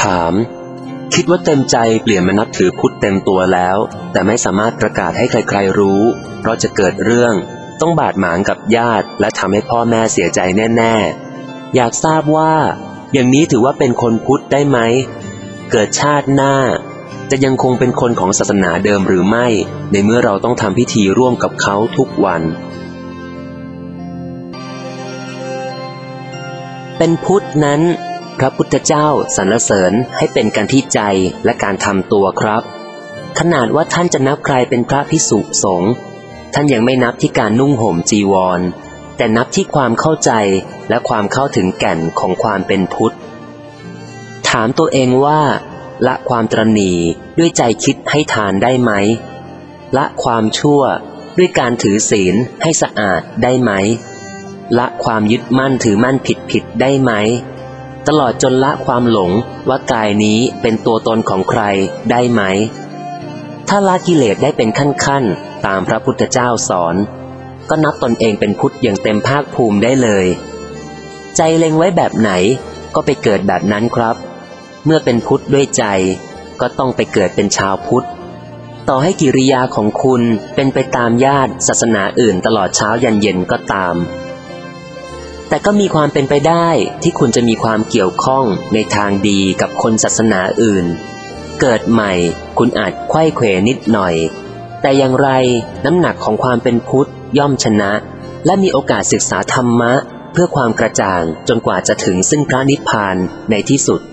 ถามคิดว่าเต็มใจเปลี่ยนมานับถือพุทธเต็มตัวแล้วแต่ไม่สามารถประกาศให้ใครๆรู้เพราะจะเกิดเรื่องต้องบาดหมางกับญาติและทำให้พ่อแม่เสียใจแน่ๆอยากทราบว่าอย่างนี้ถือว่าเป็นคนพุทธได้ไหมเกิดชาติหน้าจะยังคงเป็นคนของศาสนาเดิมหรือไม่ในเมื่อเราต้องทำพิธีร่วมกับเขาทุกวันเป็นพุทธนั้นพระพุทธเจ้าสรรเสริญให้เป็นกันที่ใจและการทำตัวครับขนาดว่าท่านจะนับใครเป็นพระภิกษุสงฆ์ท่านยังไม่นับที่การนุ่งห่มจีวรแต่นับที่ความเข้าใจและความเข้าถึงแก่นของความเป็นพุทธถามตัวเองว่าละความตระหนี่ด้วยใจคิดให้ทานได้ไหมละความชั่วด้วยการถือศีลให้สะอาดได้ไหมละความยึดมั่นถือมั่นผิดได้ไหมตลอดจนละความหลงว่ากายนี้เป็นตัวตนของใครได้ไหมถ้าละกิเลสได้เป็นขั้นๆตามพระพุทธเจ้าสอนก็นับตนเองเป็นพุทธอย่างเต็มภาคภูมิได้เลยใจเล็งไว้แบบไหนก็ไปเกิดแบบนั้นครับเมื่อเป็นพุทธด้วยใจก็ต้องไปเกิดเป็นชาวพุทธต่อให้กิริยาของคุณเป็นไปตามญาติศาสนาอื่นตลอดเช้ายันเย็นก็ตามแต่ก็มีความเป็นไปได้ที่คุณจะมีความเกี่ยวข้องในทางดีกับคนศาสนาอื่นเกิดใหม่คุณอาจไขว้เขวนิดหน่อยแต่อย่างไรน้ำหนักของความเป็นพุทธย่อมชนะและมีโอกาสศึกษาธรรมะเพื่อความกระจ่างจนกว่าจะถึงซึ่งพระนิพพานในที่สุด